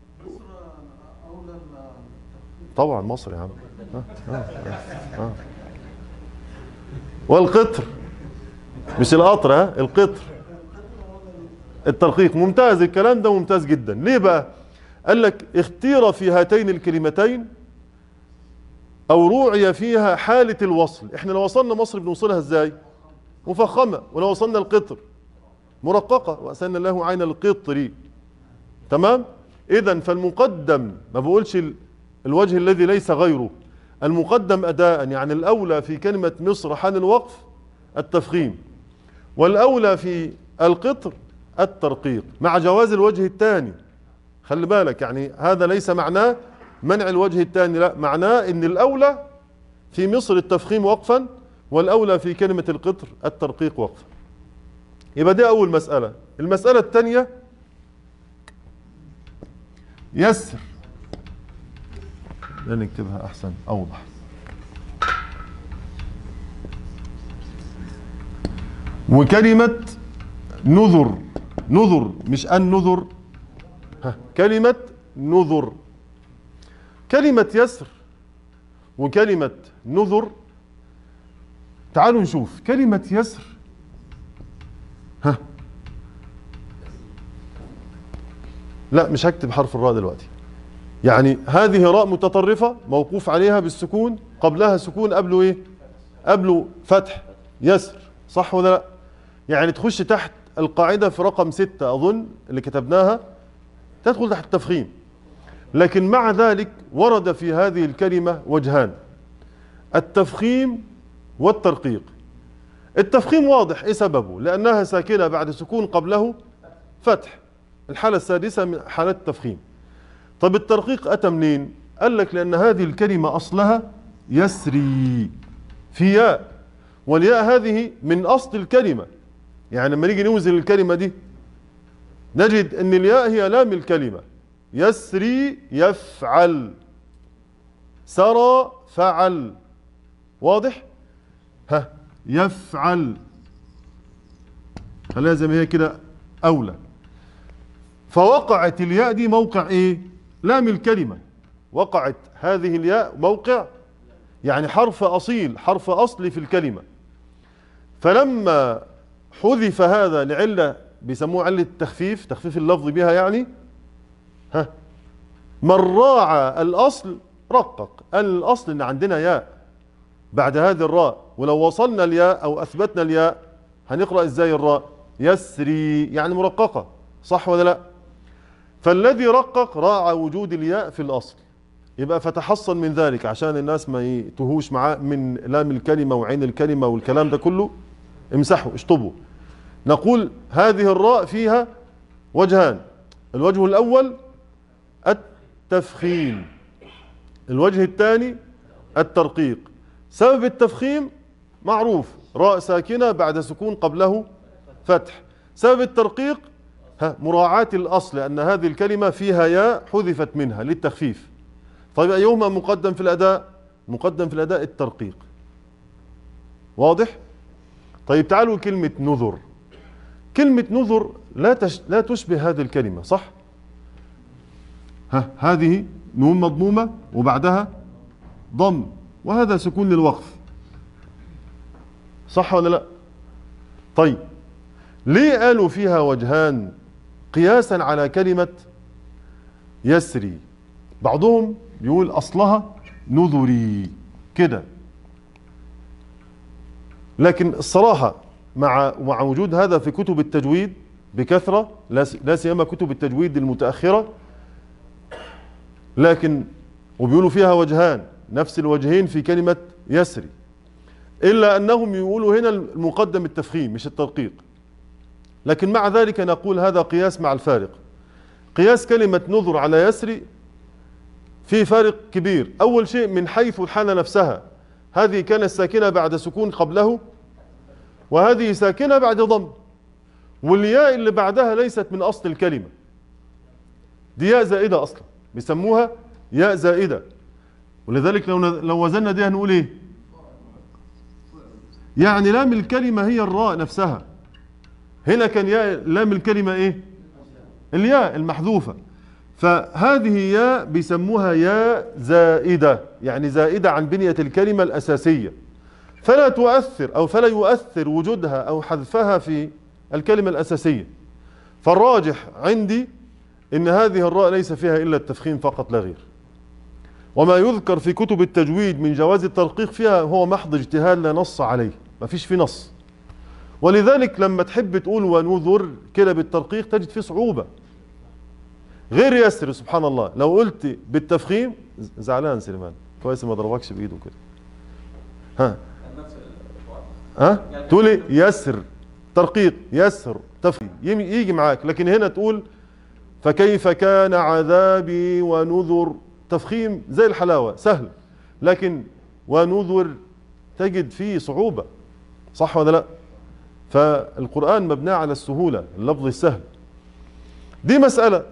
طبعا مصر يا عم. آه آه آه. والقطر مش القطر، ها القطر الترقيق. ممتاز الكلام ده، ممتاز جدا. ليه بقى؟ قال لك اختير في هاتين الكلمتين أو روعي فيها حالة الوصل. احنا لو وصلنا مصر بنوصلها ازاي؟ مفخمة. ولو وصلنا القطر مرققة، وأسألنا الله عين القطر. تمام؟ إذن فالمقدم، ما بقولش الوجه الذي ليس غيره، المقدم أداء يعني الأولى في كلمة مصر حال الوقف التفخيم، والأولى في القطر الترقيق، مع جواز الوجه الثاني. خلي بالك، يعني هذا ليس معناه منع الوجه الثاني، لا، معناه ان الأولى في مصر التفخيم وقفا، والأولى في كلمة القطر الترقيق وقفا. يبقى دي أول مسألة. المسألة الثانية يسر، لا نكتبها أحسن أوضح. وكلمة نذر، نذر مش أن نذر، ها كلمة نذر. كلمة يسر وكلمة نذر، تعالوا نشوف كلمة يسر. ها لا مش هكتب حرف الراء دلوقتي، يعني هذه راء متطرفة موقوف عليها بالسكون، قبلها سكون، قبله ايه؟ قبله فتح. يسر، صح ولا لا؟ يعني تخش تحت القاعدة في رقم ستة أظن اللي كتبناها، تدخل تحت التفخيم. لكن مع ذلك ورد في هذه الكلمة وجهان: التفخيم والترقيق. التفخيم واضح ايه سببه؟ لأنها ساكنة بعد سكون قبله فتح، الحالة السادسة من حالات التفخيم. طب الترقيق أتى منين؟ قال لك لأن هذه الكلمة أصلها يسري في ياء، والياء هذه من أصل الكلمة. يعني لما نيجي نوزن الكلمة دي نجد أن الياء هي لام الكلمة. يسري يفعل، سرى فعل، واضح؟ ها يفعل، خليها زي ما هي كده أولى. فوقعت الياء دي موقع ايه؟ لام الكلمة. وقعت هذه الياء موقع يعني حرف أصيل، حرف أصلي في الكلمة. فلما حذف هذا لعلة بيسموه علة التخفيف، تخفيف اللفظ بها يعني، ها من راعى الأصل رقق. الأصل إن عندنا ياء بعد هذه الراء، ولو وصلنا الياء أو أثبتنا الياء هنقرأ إزاي الراء؟ يسري، يعني مرققة، صح ولا لا؟ فالذي رقق راعى وجود الياء في الأصل. يبقى فتحصل من ذلك عشان الناس ما يتوهوش معاه من لام الكلمة وعين الكلمة والكلام ده كله، امسحوا اشطبوا. نقول هذه الراء فيها وجهان: الوجه الأول التفخيم، الوجه الثاني الترقيق. سبب التفخيم معروف، راء ساكنة بعد سكون قبله فتح. سبب الترقيق ها مراعاة الأصل، لأن هذه الكلمة فيها ياء حذفت منها للتخفيف. طيب أيهما مقدم في الأداء؟ مقدم في الأداء الترقيق، واضح؟ طيب تعالوا كلمة نذر. كلمة نذر لا تش... لا تشبه هذه الكلمة، صح؟ ها هذه نون مضمومة وبعدها ضم، وهذا سكون للوقف، صح ولا لا؟ طيب ليه قالوا فيها وجهان قياسا على كلمة يسري؟ بعضهم يقول أصلها نذري كده، لكن الصراحة مع مع وجود هذا في كتب التجويد بكثرة، لا سيما كتب التجويد المتأخرة، لكن وبيقولوا فيها وجهان، نفس الوجهين في كلمة يسري. إلا أنهم يقولوا هنا المقدم التفخيم مش الترقيق. لكن مع ذلك نقول هذا قياس مع الفارق. قياس كلمة نذر على يسري في فارق كبير. أول شيء من حيث الحالة نفسها، هذه كانت ساكنة بعد سكون قبله، وهذه ساكنة بعد ضم، والياء اللي بعدها ليست من أصل الكلمة، دي ياء زائدة أصلا، بيسموها ياء زائدة. ولذلك لو لو وزننا دي هنقول إيه؟ يعني لام الكلمة هي الراء نفسها. هنا كان ياء لام الكلمة إيه؟ الياء المحذوفة. فهذه ياء بيسموها ياء زائدة، يعني زائدة عن بنية الكلمة الأساسية، فلا تؤثر أو فلا يؤثر وجودها أو حذفها في الكلمة الأساسية. فالراجح عندي إن هذه الراء ليس فيها إلا التفخيم فقط لا غير. وما يذكر في كتب التجويد من جواز الترقيق فيها هو محض اجتهاد لا نص عليه، ما فيش فيه نص. ولذلك لما تحب تقول ونذر كده بالترقيق تجد فيه صعوبة غير يسر. سبحان الله، لو قلت بالتفخيم زعلان سليمان كويس ما ضربكش بايده كده. ها ها تقولي يسر ترقيق يسر تفخيم يجي معاك. لكن هنا تقول فكيف كان عذابي ونذر، تفخيم زي الحلاوة سهل، لكن ونذر تجد فيه صعوبة، صح ولا لا؟ فالقرآن مبني على السهولة، اللفظ السهل. دي مسألة.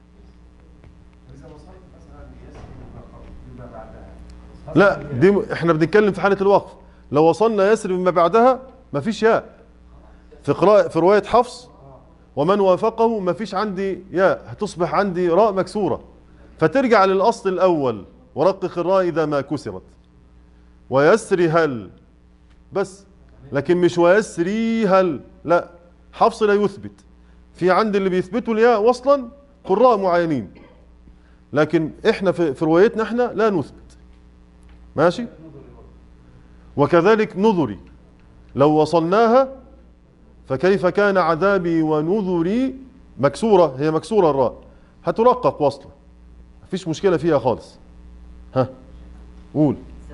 لا دي احنا بنتكلم في حالة الوقف. لو وصلنا يسر بما بعدها مفيش ياء. في قراءة في رواية حفص ومن وافقه مفيش عندي ياء، هتصبح عندي راء مكسورة، فترجع للأصل الأول ورقق الراء إذا ما كسرت ويسري هل بس. لكن مش ويسري هل، لا، حفص لا يثبت. في عند اللي بيثبتوا الياء وصلا قراء معينين، لكن احنا في, في روايتنا احنا لا نثبت. ماشي. وكذلك نذري لو وصلناها فكيف كان عذابي ونذري مكسورة، هي مكسورة الراء، هترقق وصلا مفيش مشكلة فيها خالص. ها قول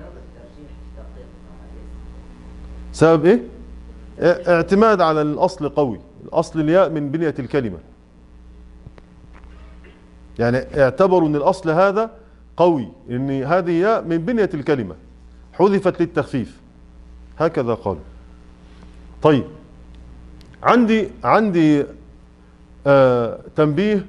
سبب ايه؟ اعتماد على الاصل قوي، الاصل الياء من بنية الكلمة، يعني اعتبروا ان الاصل هذا قوي، ان هذه ياء من بنية الكلمة حذفت للتخفيف، هكذا قالوا. طيب عندي عندي آه تنبيه،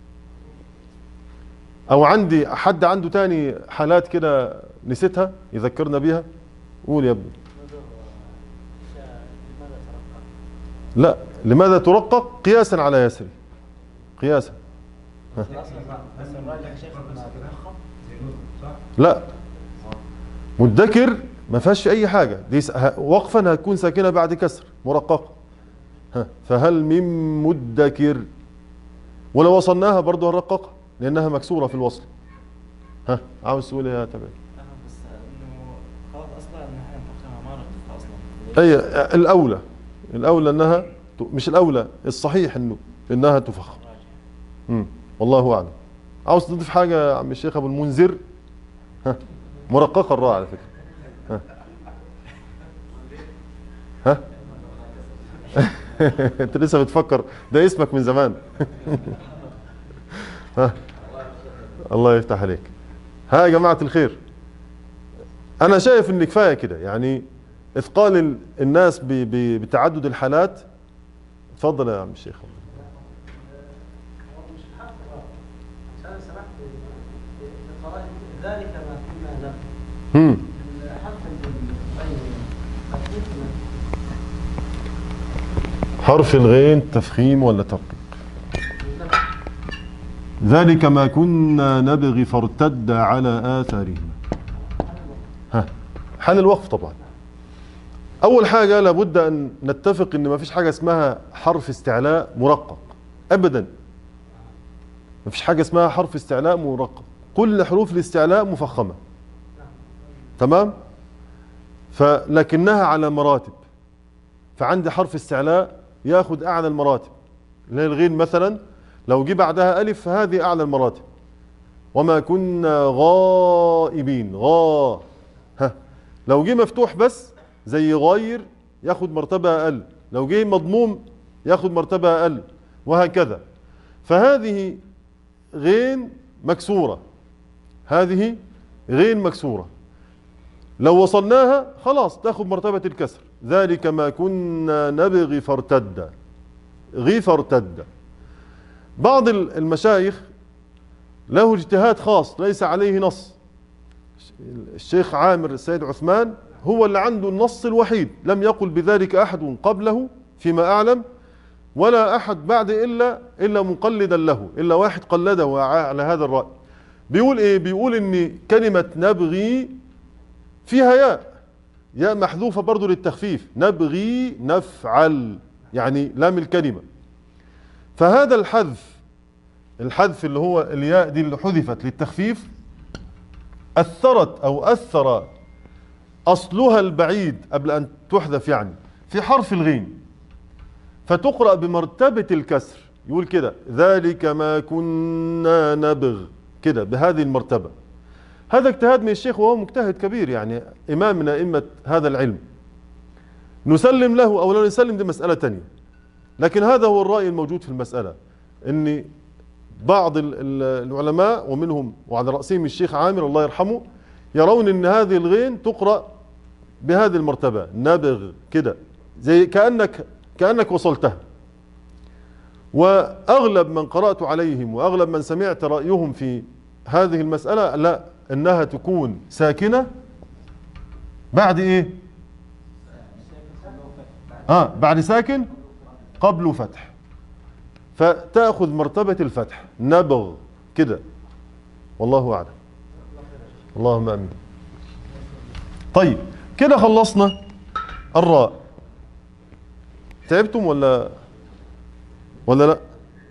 او عندي حد عنده تاني حالات كده نسيتها يذكرنا بيها؟ قول يا ابني. لا، لماذا ترقق؟ قياسا على يسري، قياسا. ها. لا، مدكر ما فيهاش اي حاجه، دي وقفا هتكون ساكنه بعد كسر مرققه. ها، فهل من مدكر، ولو وصلناها برضه هنرققها لانها مكسوره في الوصل. ها عاوز تقول ايه يا تبع؟ بس انه خلاص اصلا ان احنا نفخمها ما نرققها اصلا. اي الاولى، الاولى انها مش الاولى، الصحيح انه انها تفخم. امم والله اعلم. عاوز تضيف حاجه يا عم الشيخ ابو المنذر؟ ها، مرققه الراء على فكره. ها ها انت لسه بتفكر، ده اسمك من زمان. ها الله يفتح عليك. ها يا جماعه الخير، انا شايف ان كفايه كده، يعني اثقال الناس بتعدد الحالات. اتفضل يا عم الشيخ. ذلك ما كنا له. امم حرف الغين تفخيم ولا ترقيق؟ ذلك ما كنا نبغي فارتد على آثارهما. ها، حال الوقف طبعا. أول حاجة لابد أن نتفق أن ما فيش حاجة اسمها حرف استعلاء مرقق أبدا. ما فيش حاجة اسمها حرف استعلاء مرقق، كل حروف الاستعلاء مفخمة. تمام؟ فلكنها على مراتب. فعندي حرف استعلاء ياخذ أعلى المراتب، اللي هي الغين مثلا، لو جه بعدها ألف فهذه أعلى المراتب. وما كنا غائبين، غا. ها، لو جه مفتوح بس زي غير ياخد مرتبة أقل، لو جه مضموم ياخد مرتبة أقل، وهكذا. فهذه غين مكسورة، هذه غين مكسورة، لو وصلناها خلاص تاخد مرتبة الكسر. ذلك ما كنا نبغي فارتد، غي فارتد. بعض المشايخ له اجتهاد خاص ليس عليه نص. الشيخ عامر السيد عثمان هو اللي عنده النص الوحيد، لم يقل بذلك أحد قبله فيما أعلم، ولا أحد بعد إلا إلا مقلدا له، إلا واحد قلده على هذا الرأي. بيقول إيه؟ بيقول إن كلمة نبغي فيها ياء، ياء محذوفة برضو للتخفيف، نبغي نفعل يعني لام الكلمة. فهذا الحذف، الحذف اللي هو الياء دي اللي حذفت للتخفيف، أثرت أو أثر أصلها البعيد قبل أن تحذف يعني في حرف الغين، فتقرأ بمرتبة الكسر. يقول كده ذلك ما كنا نبغ، كده بهذه المرتبة. هذا اجتهاد من الشيخ وهو مجتهد كبير، يعني إمام من أئمة هذا العلم، نسلم له أو لا نسلم دي مسألة تانية، لكن هذا هو الرأي الموجود في المسألة، أن بعض العلماء ومنهم وعلى رأسهم الشيخ عامر الله يرحمه يرون أن هذه الغين تقرأ بهذه المرتبة، نبغ كده، زي كأنك كأنك وصلتها. وأغلب من قرأت عليهم وأغلب من سمعت رأيهم في هذه المسألة لا، إنها تكون ساكنة بعد إيه؟ آه بعد ساكن قبل فتح، فتأخذ مرتبة الفتح، نبغ كده، والله أعلم. اللهم آمين. طيب كده خلصنا الراء. تعبتم ولا ولا لا؟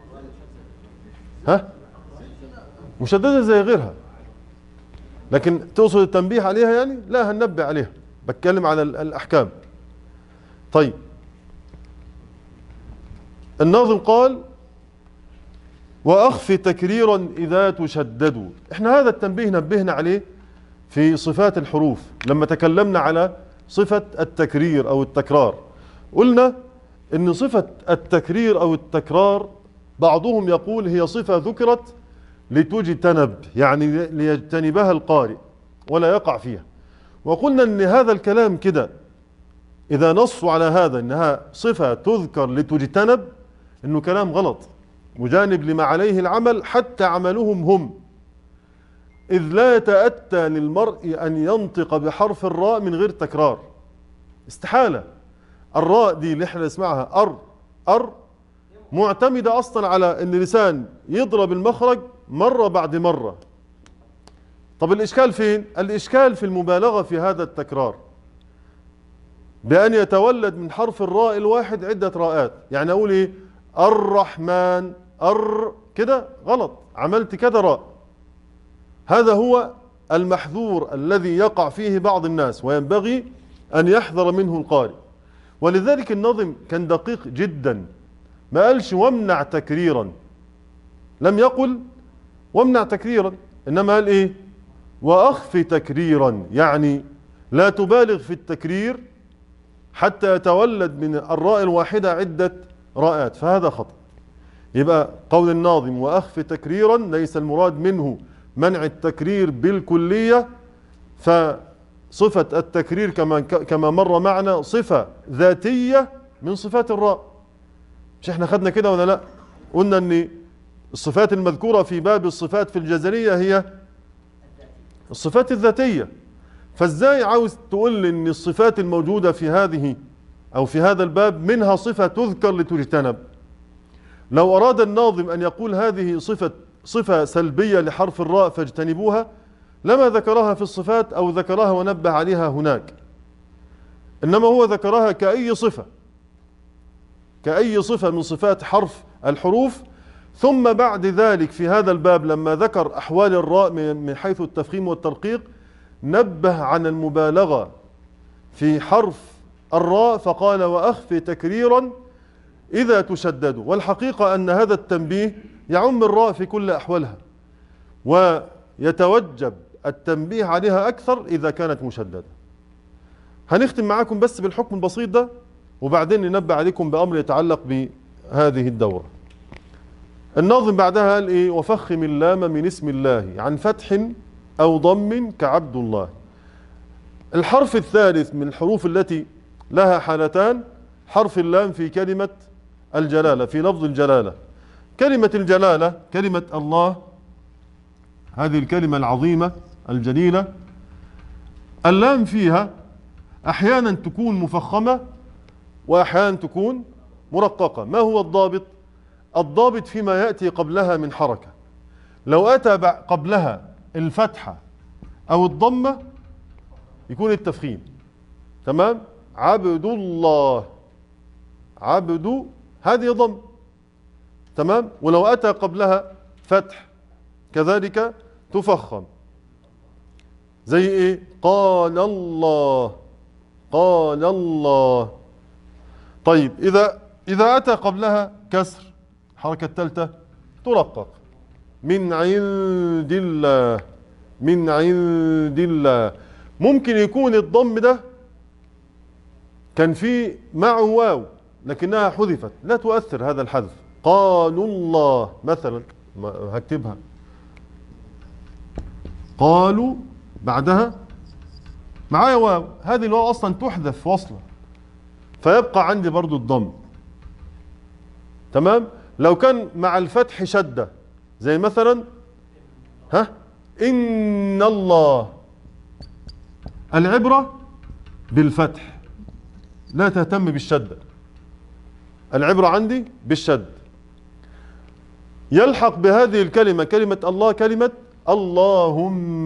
ها؟ مشددة زي غيرها، لكن تقصد التنبيه عليها يعني؟ لا، هننبه عليها، بتكلم على الأحكام. طيب الناظم قال وأخف تكريرا إذا تشددوا. احنا هذا التنبيه نبهنا عليه في صفات الحروف لما تكلمنا على صفة التكرير أو التكرار. قلنا إن صفة التكرير أو التكرار بعضهم يقول هي صفة ذكرت لتجتنب، يعني ليجتنبها القارئ ولا يقع فيها. وقلنا إن هذا الكلام كده إذا نصوا على هذا إنها صفة تذكر لتجتنب، إنه كلام غلط مجانب لما عليه العمل، حتى عملهم هم، إذ لا يتأتى للمرء أن ينطق بحرف الراء من غير تكرار، استحالة. الراء دي اللي احنا نسمعها أر أر معتمدة أصلا على أن اللسان يضرب المخرج مرة بعد مرة. طب الإشكال فين؟ الإشكال في المبالغة في هذا التكرار، بأن يتولد من حرف الراء الواحد عدة راءات. يعني أقول إيه؟ الرحمن، أر كده غلط، عملت كده راء. هذا هو المحذور الذي يقع فيه بعض الناس، وينبغي أن يحذر منه القارئ. ولذلك الناظم كان دقيق جدا، ما قالش وامنع تكريرا، لم يقل وامنع تكريرا، إنما قال إيه؟ وأخف تكريرا، يعني لا تبالغ في التكرير حتى يتولد من الراء الواحدة عدة راءات، فهذا خطأ. يبقى قول الناظم وأخف تكريرا ليس المراد منه منع التكرير بالكلية، فصفة التكرير كما كما مر معنا صفة ذاتية من صفات الراء. مش احنا خدنا كده ولا لا؟ قلنا ان الصفات المذكورة في باب الصفات في الجزرية هي الصفات الذاتية، فازاي عاوز تقول ان الصفات الموجودة في هذه او في هذا الباب منها صفة تذكر لتجتنب؟ لو اراد الناظم ان يقول هذه صفة صفة سلبية لحرف الراء فاجتنبوها، لما ذكرها في الصفات او ذكرها ونبه عليها هناك، انما هو ذكرها كأي صفة، كأي صفة من صفات حرف الحروف. ثم بعد ذلك في هذا الباب لما ذكر أحوال الراء من حيث التفخيم والترقيق، نبه عن المبالغة في حرف الراء فقال وأخف تكريرا إذا تشددوا. والحقيقة أن هذا التنبيه يعم الراء في كل أحوالها، ويتوجب التنبيه عليها أكثر إذا كانت مشددة. هنختم معاكم بس بالحكم البسيط ده، وبعدين ننبه عليكم بأمر يتعلق بهذه الدورة. الناظم بعدها قال ايه؟ وفخم اللام من اسم الله عن فتح أو ضم كعبد الله. الحرف الثالث من الحروف التي لها حالتان حرف اللام في كلمة الجلالة، في لفظ الجلالة. كلمة الجلالة كلمة الله، هذه الكلمة العظيمة الجليلة، اللام فيها أحيانا تكون مفخمة وأحيانا تكون مرققة. ما هو الضابط؟ الضابط فيما يأتي قبلها من حركة. لو أتى قبلها الفتحة أو الضمة يكون التفخيم. تمام؟ عبد الله، عبد هذه ضم. تمام؟ ولو أتى قبلها فتح كذلك تفخم. زي إيه؟ قال الله، قال الله. طيب إذا إذا أتى قبلها كسر، الحركة الثالثة ترقق. من عند الله، من عند الله. ممكن يكون الضم ده كان فيه معه واو لكنها حذفت، لا تؤثر هذا الحذف. قالوا الله مثلا، هكتبها قالوا بعدها معايا واو، هذه الواو اصلا تحذف وصلا فيبقى عندي برضو الضم. تمام؟ لو كان مع الفتح شدة زي مثلا ها إن الله، العبرة بالفتح لا تهتم بالشدة، العبرة عندي بالشد. يلحق بهذه الكلمة كلمة الله كلمة اللهم،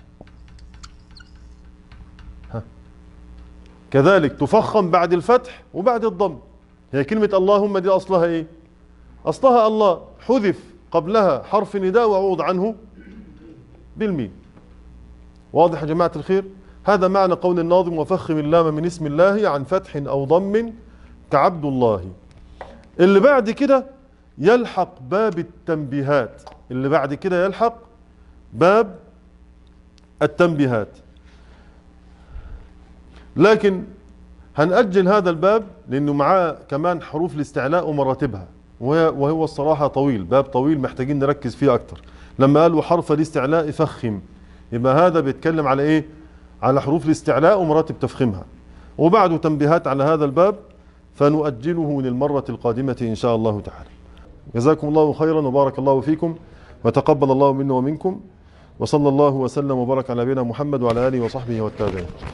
ها. كذلك تفخم بعد الفتح وبعد الضم. هي كلمة اللهم دي أصلها إيه؟ أصلها الله، حذف قبلها حرف نداء وعوض عنه بالميم. واضح يا جماعة الخير؟ هذا معنى قول الناظم وفخم اللام من اسم الله عن فتح أو ضم كعبد الله. اللي بعد كده يلحق باب التنبيهات، اللي بعد كده يلحق باب التنبيهات، لكن هنأجل هذا الباب لأنه معاه كمان حروف الاستعلاء ومراتبها، وهو الصراحة طويل، باب طويل محتاجين نركز فيه أكتر. لما قال وحرف الاستعلاء فخم، يبقى هذا بيتكلم على إيه؟ على حروف الاستعلاء ومراتب تفخيمها، وبعده تنبيهات على هذا الباب فنؤجله للمرة القادمة إن شاء الله تعالى. جزاكم الله خيرا وبارك الله فيكم وتقبل الله منا ومنكم، وصلى الله وسلم وبارك على نبينا محمد وعلى آله وصحبه والتابعين.